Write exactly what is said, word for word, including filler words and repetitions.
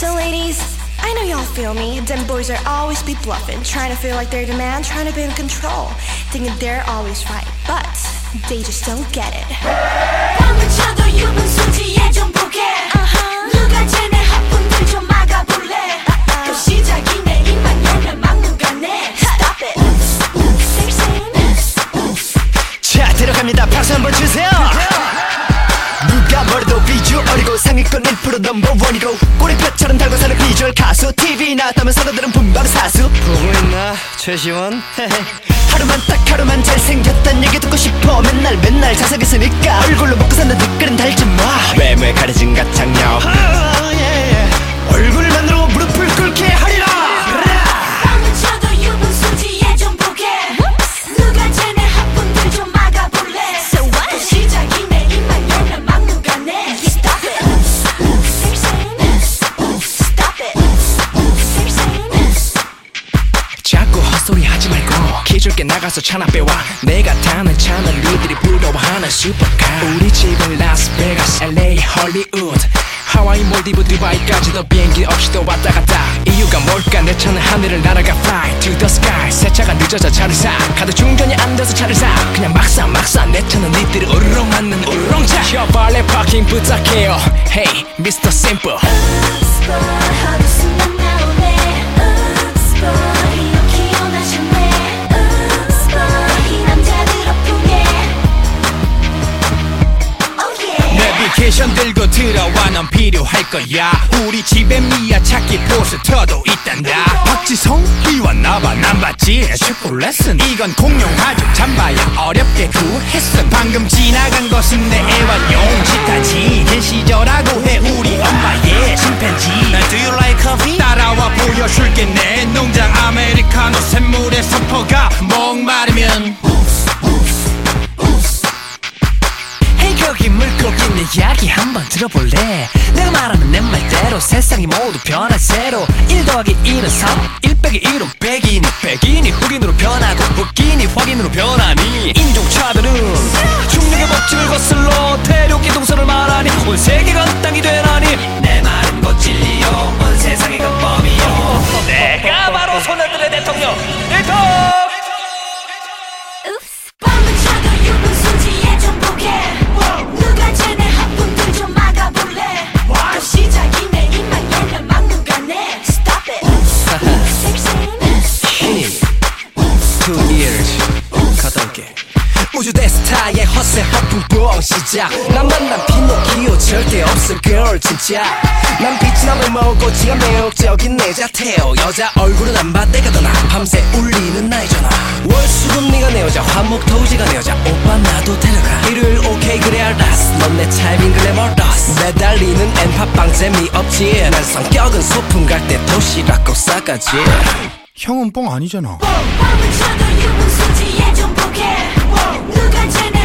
So ladies, I know y'all feel me. Them boys are always be bluffing, trying to feel like they're the man, trying to be in control, thinking they're always right, but they just don't get it. 밤을 쳐도 유분수지에 좀 보게. uh-huh. 누가 쟤네 학분들 좀 막아볼래. uh-uh. 그 시작이 내 입만 열면 막무가내. Stop it. oops, oops. They're saying oops, oops. 자 들어갑니다. 박수 한번 주세요. 누가 뭐래도 비주얼 어리고 상위권 일 퍼센트 넘버원이고 꼬리뼈처럼 달고 사는 비주얼 가수. 티비 나왔다면 사람들은 분방 사수. 보고 있나 최시원? 하루만 딱 하루만 잘생겼단 얘기 듣고 싶어. 맨날 맨날 자석있으니까 얼굴로 먹고 사는 댓글은 달지마. 외모에 가려진 가창력. oh, yeah, yeah. 얼굴만으로 무릎을 꿇게 하리라. 밤을 쳐도 유분수지에 좀 보게. 누가 쟤네 학분들 좀 막아볼래. So what? 또 시작이 내 입만 열면 막무가내. Stop it. They're saying stop it. They're saying 자꾸 헛소리 하지 말고 기줄게 나가서 차나 빼와. 내가 타는 차는 니들이 부러워하는 슈퍼카. 우리 집은 라스베가스, 엘에이, 헐리우드, 하와이, 몰디브, 두바이까지도 비행기 없이도 왔다 갔다. 이유가 뭘까? 내 차는 하늘을 날아가 fly to the sky. 새 차가 늦어져 차를 사. 카드 충전이 안 돼서 차를 사. 그냥 막사 막사. 내 차는 니들이 우르렁 맞는 우르렁차. 저 발레 파킹 부탁해요. Hey, 미스터 Simple. Oops, boy, 하루 순간 나오네. Oops, boy, 이렇게 원하셨네. Oops, boy, 이 남자들 아프게. Oh yeah. 내비게이션 들고 들어와. 넌 필요할 거야. 우리 집에 미아 찾기 포스터도 있단다. 박지성 비왔나봐. 난 봤지. 슈퍼레슨 이건 공룡하죠. 잠바야 어렵게 구했음. 방금 지나간 것은 내 애완용 지타지. 그 시절하고 해 우리 엄마의 침팬지. 난 do you like coffee? 따라와 보여줄게. 내 농장 아메리카노 샘물에 서퍼가 목마르면. Hey 거기 물고기 내 이야기 한번 들어볼래? 내가 말하는 내 말대로 세상이 모두 변할 새로. 일 더하기 일은 삼, 일 빼기 일은 백이니. 백인이 흑인으로 변하고 흑인이 확인으로 변하니. 인종차별은 중력의 법칙을 거슬러 대륙 이동선을 말하니 온 세계가 땅이 되나니. 내 말은 곧 진리요 온 세상이 그 법이요. 내가 바로 소년들의 대통령 일통. 밤을 쳐도 유분수지에 좀 보게. 누가 쟤네 학분들 좀 막아볼래. 또 시작이 내 입만 열면 막무가내. Stop it. They're saying Two years 갔다 올게. 우주 대스타의 허세 허풍뽕 시작. 난 만난 피노키오 절대 없을 girl 진짜. 난 빛이 남을 먹고 지가 매력적인 내 자태요. 여자 얼굴은 안 봐 내가 더 나. 밤새 울리는 나이잖아. 월수금 네가 내 여자 화목토지가 내 여자. 오빠 나도 데려가. 일요일 오케이 그래 알았어. 넌 내 차이빙 글래머러스. 매달리는 엔팟빵 재미없지. 난 성격은 소풍 갈 때 도시락 꼭 싸가지. 형은 뻥 아니잖아. 밤을 쳐도 유분수지에 좀 보게. 누가 쟤네